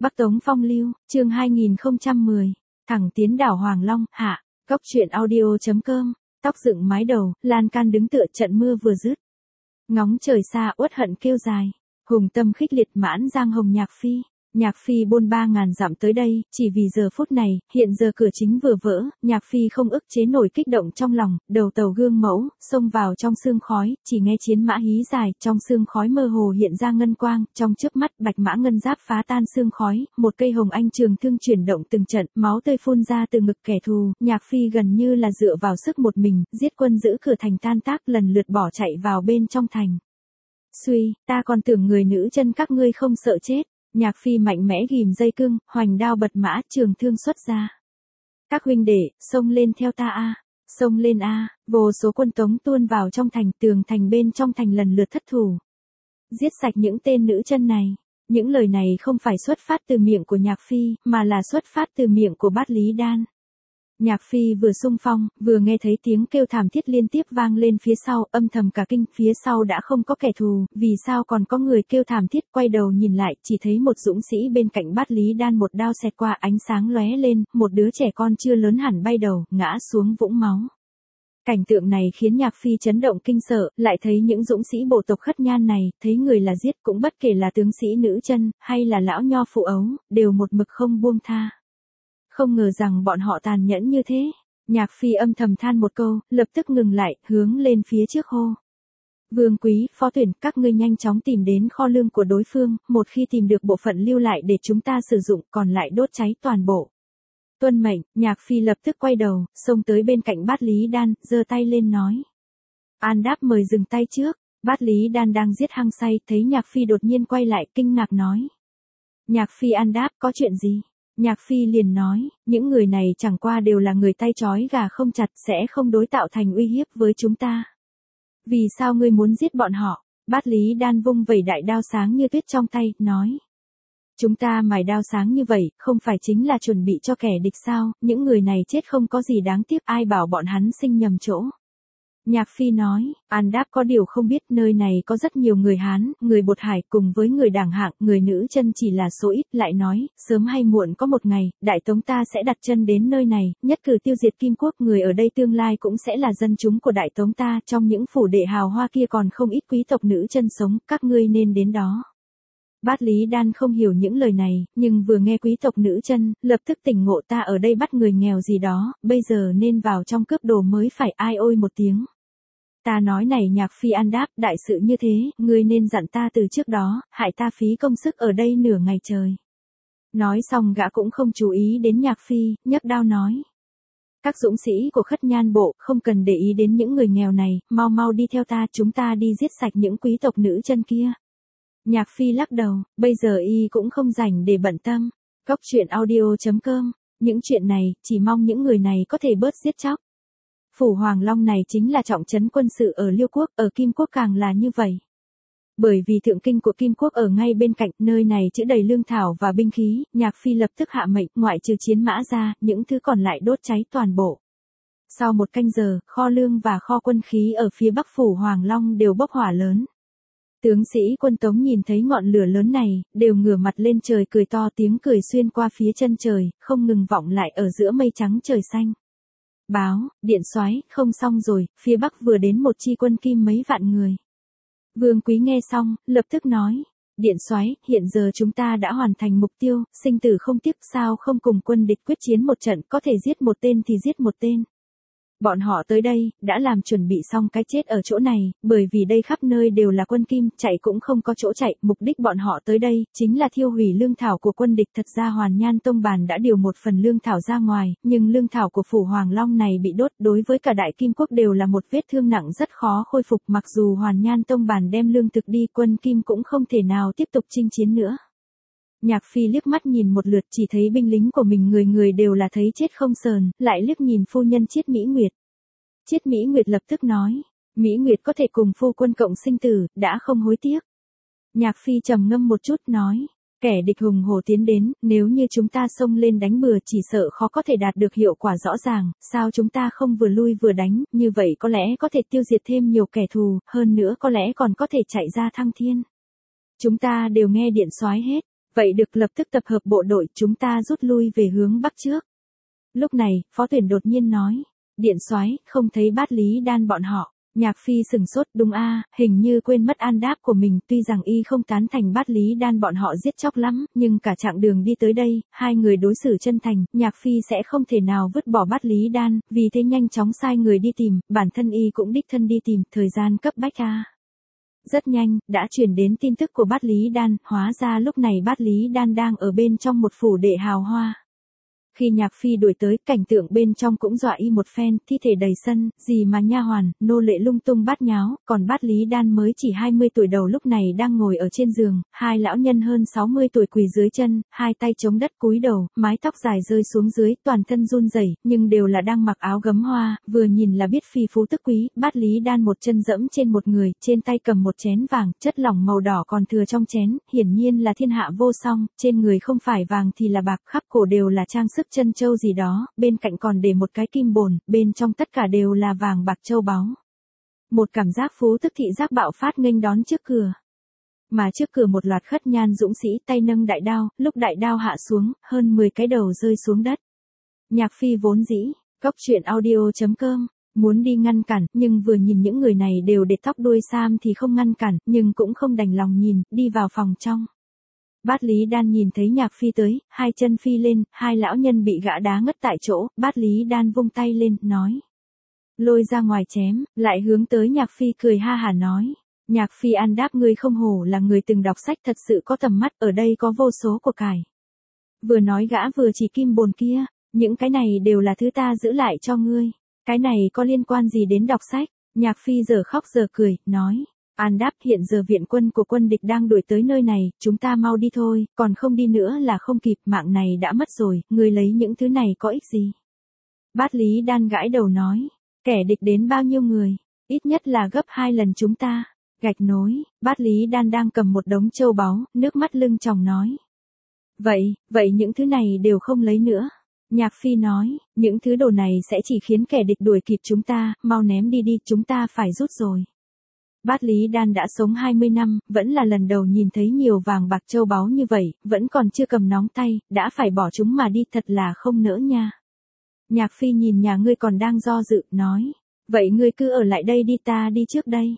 Bắc Tống Phong Lưu, chương 2010, thẳng tiến đảo Hoàng Long, hạ, Cóc truyện audio.com, tóc dựng mái đầu, lan can đứng tựa trận mưa vừa dứt. Ngóng trời xa uất hận kêu dài, hùng tâm khích liệt mãn giang hồng Nhạc Phi buôn 3.000 dặm tới đây, chỉ vì giờ phút này, hiện giờ cửa chính vừa vỡ, Nhạc Phi không ức chế nổi kích động trong lòng, đầu tàu gương mẫu, xông vào trong sương khói, chỉ nghe chiến mã hí dài, trong sương khói mơ hồ hiện ra ngân quang, trong chớp mắt bạch mã ngân giáp phá tan sương khói, một cây hồng anh trường thương chuyển động từng trận, máu tươi phun ra từ ngực kẻ thù, Nhạc Phi gần như là dựa vào sức một mình, giết quân giữ cửa thành tan tác lần lượt bỏ chạy vào bên trong thành. Suy, ta còn tưởng người nữ chân các ngươi không sợ chết. Nhạc Phi mạnh mẽ ghim dây cương, hoành đao bật mã, trường thương xuất ra. Các huynh đệ, xông lên theo ta a, xông lên a, vô số quân Tống tuôn vào trong thành, tường thành bên trong thành lần lượt thất thủ. Giết sạch những tên nữ chân này. Những lời này không phải xuất phát từ miệng của Nhạc Phi, mà là xuất phát từ miệng của Bát Lý Đan. Nhạc Phi vừa xung phong, vừa nghe thấy tiếng kêu thảm thiết liên tiếp vang lên phía sau, âm thầm cả kinh, phía sau đã không có kẻ thù, vì sao còn có người kêu thảm thiết, quay đầu nhìn lại, chỉ thấy một dũng sĩ bên cạnh Bát Lý Đan một đao xẹt qua, ánh sáng lóe lên, một đứa trẻ con chưa lớn hẳn bay đầu, ngã xuống vũng máu. Cảnh tượng này khiến Nhạc Phi chấn động kinh sợ, lại thấy những dũng sĩ bộ tộc Khất Nhan này, thấy người là giết, cũng bất kể là tướng sĩ nữ chân, hay là lão nho phụ ấu, đều một mực không buông tha. Không ngờ rằng bọn họ tàn nhẫn như thế. Nhạc Phi âm thầm than một câu, lập tức ngừng lại, hướng lên phía trước hô. Vương Quý, Phó Tuyển, các ngươi nhanh chóng tìm đến kho lương của đối phương, một khi tìm được bộ phận lưu lại để chúng ta sử dụng, còn lại đốt cháy toàn bộ. Tuân mệnh, Nhạc Phi lập tức quay đầu, xông tới bên cạnh Bát Lý Đan, giơ tay lên nói. An Đáp mời dừng tay trước. Bát Lý Đan đang giết hăng say, thấy Nhạc Phi đột nhiên quay lại, kinh ngạc nói. Nhạc Phi An Đáp, có chuyện gì? Nhạc Phi liền nói, những người này chẳng qua đều là người tay trói gà không chặt, sẽ không đối tạo thành uy hiếp với chúng ta. Vì sao ngươi muốn giết bọn họ? Bát Lý Đan vung vẩy đại đao sáng như tuyết trong tay, nói. Chúng ta mài đao sáng như vậy, không phải chính là chuẩn bị cho kẻ địch sao, những người này chết không có gì đáng tiếc, ai bảo bọn hắn sinh nhầm chỗ. Nhạc Phi nói, An Đáp có điều không biết, nơi này có rất nhiều người Hán, người Bột Hải cùng với người Đảng Hạng, người nữ chân chỉ là số ít, lại nói, sớm hay muộn có một ngày, Đại Tống ta sẽ đặt chân đến nơi này, nhất cử tiêu diệt Kim Quốc, người ở đây tương lai cũng sẽ là dân chúng của Đại Tống ta, trong những phủ đệ hào hoa kia còn không ít quý tộc nữ chân sống, các ngươi nên đến đó. Bát Lý Đan không hiểu những lời này, nhưng vừa nghe quý tộc nữ chân, lập tức tỉnh ngộ, ta ở đây bắt người nghèo gì đó, bây giờ nên vào trong cướp đồ mới phải, ai ôi một tiếng. Ta nói này Nhạc Phi An Đáp, đại sự như thế, ngươi nên dặn ta từ trước đó, hại ta phí công sức ở đây nửa ngày trời. Nói xong gã cũng không chú ý đến Nhạc Phi, nhấc đao nói. Các dũng sĩ của Khất Nhan bộ, không cần để ý đến những người nghèo này, mau mau đi theo ta, chúng ta đi giết sạch những quý tộc nữ chân kia. Nhạc Phi lắc đầu, bây giờ y cũng không rảnh để bận tâm. Cóc truyện audio.com, những chuyện này, chỉ mong những người này có thể bớt giết chóc. Phủ Hoàng Long này chính là trọng trấn quân sự ở Liêu Quốc, ở Kim Quốc càng là như vậy. Bởi vì thượng kinh của Kim Quốc ở ngay bên cạnh, nơi này chứa đầy lương thảo và binh khí, Nhạc Phi lập tức hạ mệnh, ngoại trừ chiến mã ra, những thứ còn lại đốt cháy toàn bộ. Sau một canh giờ, kho lương và kho quân khí ở phía bắc Phủ Hoàng Long đều bốc hỏa lớn. Tướng sĩ quân Tống nhìn thấy ngọn lửa lớn này, đều ngửa mặt lên trời cười to, tiếng cười xuyên qua phía chân trời, không ngừng vọng lại ở giữa mây trắng trời xanh. Báo, điện soái, không xong rồi, phía bắc vừa đến một chi quân Kim mấy vạn người. Vương Quý nghe xong, lập tức nói, điện soái, hiện giờ chúng ta đã hoàn thành mục tiêu, sinh tử không tiếc, sao không cùng quân địch quyết chiến một trận, có thể giết một tên thì giết một tên. Bọn họ tới đây, đã làm chuẩn bị xong cái chết ở chỗ này, bởi vì đây khắp nơi đều là quân Kim, chạy cũng không có chỗ chạy, mục đích bọn họ tới đây, chính là thiêu hủy lương thảo của quân địch. Thật ra Hoàn Nhan Tông Bàn đã điều một phần lương thảo ra ngoài, nhưng lương thảo của Phủ Hoàng Long này bị đốt, đối với cả Đại Kim Quốc đều là một vết thương nặng rất khó khôi phục, mặc dù Hoàn Nhan Tông Bàn đem lương thực đi, quân Kim cũng không thể nào tiếp tục chinh chiến nữa. Nhạc Phi liếc mắt nhìn một lượt, chỉ thấy binh lính của mình người người đều là thấy chết không sờn, lại liếc nhìn phu nhân Triết Mỹ Nguyệt. Triết Mỹ Nguyệt lập tức nói, Mỹ Nguyệt có thể cùng phu quân cộng sinh tử, đã không hối tiếc. Nhạc Phi trầm ngâm một chút nói, kẻ địch hùng hổ tiến đến, nếu như chúng ta xông lên đánh bừa chỉ sợ khó có thể đạt được hiệu quả rõ ràng, sao chúng ta không vừa lui vừa đánh, như vậy có lẽ có thể tiêu diệt thêm nhiều kẻ thù, hơn nữa có lẽ còn có thể chạy ra thăng thiên. Chúng ta đều nghe điện soái hết. Vậy được, lập tức tập hợp bộ đội, chúng ta rút lui về hướng bắc trước. Lúc này, Phó Tuyển đột nhiên nói. Điện soái, không thấy Bát Lý Đan bọn họ. Nhạc Phi sừng sốt, đúng a, hình như quên mất an đáp của mình, tuy rằng y không tán thành Bát Lý Đan bọn họ giết chóc lắm, nhưng cả chặng đường đi tới đây, hai người đối xử chân thành, Nhạc Phi sẽ không thể nào vứt bỏ Bát Lý Đan, vì thế nhanh chóng sai người đi tìm, bản thân y cũng đích thân đi tìm, thời gian cấp bách a. Rất nhanh, đã truyền đến tin tức của Bát Lý Đan, hóa ra lúc này Bát Lý Đan đang ở bên trong một phủ đệ hào hoa. Khi Nhạc Phi đuổi tới, cảnh tượng bên trong cũng dọa y một phen, thi thể đầy sân, gì mà nha hoàn, nô lệ lung tung bát nháo, còn Bát Lý Đan mới chỉ 20 tuổi đầu lúc này đang ngồi ở trên giường, hai lão nhân hơn 60 tuổi quỳ dưới chân, hai tay chống đất cúi đầu, mái tóc dài rơi xuống dưới, toàn thân run rẩy, nhưng đều là đang mặc áo gấm hoa, vừa nhìn là biết phi phú tức quý. Bát Lý Đan một chân dẫm trên một người, trên tay cầm một chén vàng, chất lỏng màu đỏ còn thừa trong chén, hiển nhiên là thiên hạ vô song, trên người không phải vàng thì là bạc, khắp cổ đều là trang sức chân châu gì đó, bên cạnh còn để một cái kim bồn, bên trong tất cả đều là vàng bạc châu báu. Một cảm giác phú tức thị giác bạo phát nghênh đón trước cửa. Mà trước cửa một loạt khất nhan dũng sĩ tay nâng đại đao, lúc đại đao hạ xuống, hơn 10 cái đầu rơi xuống đất. Nhạc Phi vốn dĩ, Cốc Truyện Audio.com, muốn đi ngăn cản, nhưng vừa nhìn những người này đều để tóc đuôi sam thì không ngăn cản, nhưng cũng không đành lòng nhìn, đi vào phòng trong. Bát Lý Đan nhìn thấy Nhạc Phi tới, hai chân phi lên, hai lão nhân bị gã đá ngất tại chỗ, Bát Lý Đan vung tay lên, nói. Lôi ra ngoài chém, lại hướng tới Nhạc Phi cười ha hả nói. Nhạc Phi an đáp, ngươi không hổ là người từng đọc sách, thật sự có tầm mắt, ở đây có vô số của cải. Vừa nói gã vừa chỉ kim bồn kia, những cái này đều là thứ ta giữ lại cho ngươi. Cái này có liên quan gì đến đọc sách? Nhạc Phi giờ khóc giờ cười, nói. An đáp, hiện giờ viện quân của quân địch đang đuổi tới nơi này, chúng ta mau đi thôi, còn không đi nữa là không kịp, mạng này đã mất rồi, ngươi lấy những thứ này có ích gì? Bát Lý Đan gãi đầu nói, kẻ địch đến bao nhiêu người, ít nhất là gấp 2 lần chúng ta. Gạch nối, Bát Lý Đan đang cầm một đống châu báu, nước mắt lưng tròng nói. Vậy những thứ này đều không lấy nữa. Nhạc Phi nói, những thứ đồ này sẽ chỉ khiến kẻ địch đuổi kịp chúng ta, mau ném đi đi, chúng ta phải rút rồi. Bát Lý Đan đã sống 20 năm, vẫn là lần đầu nhìn thấy nhiều vàng bạc châu báu như vậy, vẫn còn chưa cầm nóng tay, đã phải bỏ chúng mà đi, thật là không nỡ nha. Nhạc Phi nhìn nhà ngươi còn đang do dự, nói, vậy ngươi cứ ở lại đây đi, ta đi trước đây.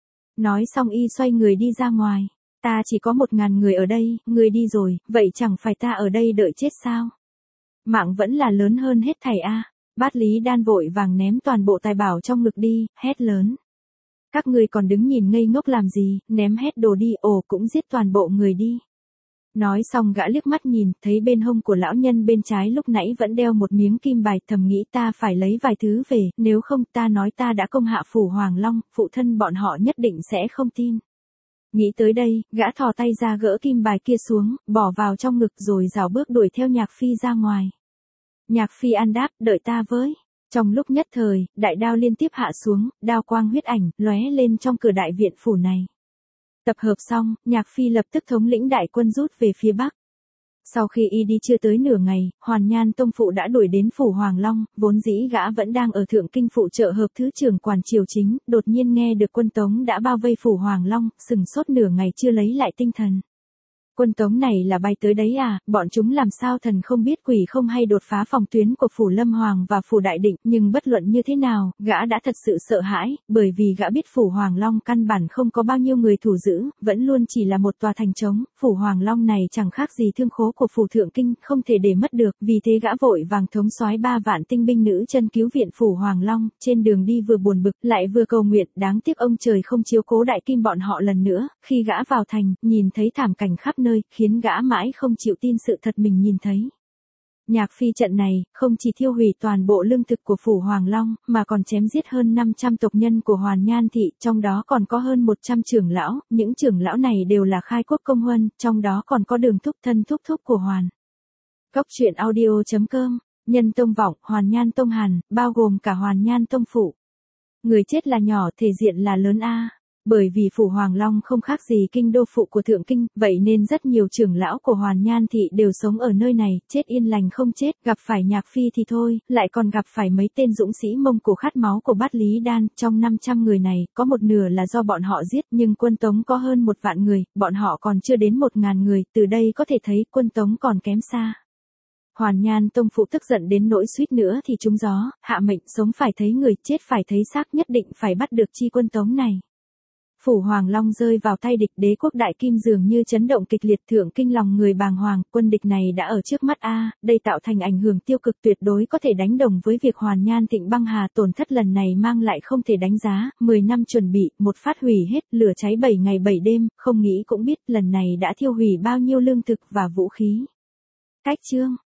Nói xong y xoay người đi ra ngoài, ta chỉ có 1000 người ở đây, ngươi đi rồi, vậy chẳng phải ta ở đây đợi chết sao? Mạng vẫn là lớn hơn hết thảy a. Bát Lý Đan vội vàng ném toàn bộ tài bảo trong ngực đi, hét lớn. Các ngươi còn đứng nhìn ngây ngốc làm gì, ném hết đồ đi, cũng giết toàn bộ người đi. Nói xong gã liếc mắt nhìn, thấy bên hông của lão nhân bên trái lúc nãy vẫn đeo một miếng kim bài, thầm nghĩ ta phải lấy vài thứ về, nếu không ta nói ta đã công hạ phủ Hoàng Long, phụ thân bọn họ nhất định sẽ không tin. Nghĩ tới đây, gã thò tay ra gỡ kim bài kia xuống, bỏ vào trong ngực rồi rảo bước đuổi theo Nhạc Phi ra ngoài. Nhạc Phi an đáp, đợi ta với. Trong lúc nhất thời, đại đao liên tiếp hạ xuống, đao quang huyết ảnh, lóe lên trong cửa đại viện phủ này. Tập hợp xong, Nhạc Phi lập tức thống lĩnh đại quân rút về phía bắc. Sau khi y đi chưa tới nửa ngày, Hoàn Nhan Tông Phụ đã đuổi đến phủ Hoàng Long, vốn dĩ gã vẫn đang ở Thượng Kinh phụ trợ hợp thứ trưởng quản triều chính, đột nhiên nghe được quân Tống đã bao vây phủ Hoàng Long, sừng sốt nửa ngày chưa lấy lại tinh thần. Quân Tống này là bay tới đấy à, bọn chúng làm sao thần không biết quỷ không hay đột phá phòng tuyến của phủ Lâm Hoàng và phủ Đại Định, nhưng bất luận như thế nào, gã đã thật sự sợ hãi, bởi vì gã biết phủ Hoàng Long căn bản không có bao nhiêu người thủ giữ, vẫn luôn chỉ là một tòa thành trống, phủ Hoàng Long này chẳng khác gì thương khố của phủ Thượng Kinh, không thể để mất được, vì thế gã vội vàng thống soái 3 vạn tinh binh nữ chân cứu viện phủ Hoàng Long, trên đường đi vừa buồn bực, lại vừa cầu nguyện, đáng tiếc ông trời không chiếu cố Đại Kim bọn họ lần nữa, khi gã vào thành, nhìn thấy thảm cảnh khắp nơi, khiến gã mãi không chịu tin sự thật mình nhìn thấy. Nhạc Phi trận này, không chỉ thiêu hủy toàn bộ lương thực của phủ Hoàng Long, mà còn chém giết hơn 500 tộc nhân của Hoàn Nhan Thị, trong đó còn có hơn 100 trưởng lão, những trưởng lão này đều là khai quốc công huân, trong đó còn có Đường thúc thân thúc thúc của Hoàn. Cốc Truyện Audio.com, Nhân Tông Vọng, Hoàn Nhan Tông Hàn, bao gồm cả Hoàn Nhan Tông Phụ. Người chết là nhỏ, thể diện là lớn a. Bởi vì phủ Hoàng Long không khác gì kinh đô phụ của Thượng Kinh, vậy nên rất nhiều trưởng lão của Hoàn Nhan thị đều sống ở nơi này, chết yên lành không chết, gặp phải Nhạc Phi thì thôi, lại còn gặp phải mấy tên dũng sĩ Mông Cổ khát máu của Bát Lý Đan, trong 500 người này, có một nửa là do bọn họ giết, nhưng quân Tống có hơn 1 vạn người, bọn họ còn chưa đến 1000 người, từ đây có thể thấy quân Tống còn kém xa. Hoàn Nhan tông phụ tức giận đến nỗi suýt nữa thì trúng gió, hạ mệnh sống phải thấy người, chết phải thấy xác, nhất định phải bắt được chi quân Tống này. Phủ Hoàng Long rơi vào tay địch, đế quốc Đại Kim dường như chấn động kịch liệt, Thượng Kinh lòng người bàng hoàng, quân địch này đã ở trước mắt đây tạo thành ảnh hưởng tiêu cực tuyệt đối có thể đánh đồng với việc Hoàn Nhan Thịnh băng hà, tổn thất lần này mang lại không thể đánh giá, 10 năm chuẩn bị, một phát hủy hết, lửa cháy 7 ngày 7 đêm, không nghĩ cũng biết lần này đã thiêu hủy bao nhiêu lương thực và vũ khí. Cách chương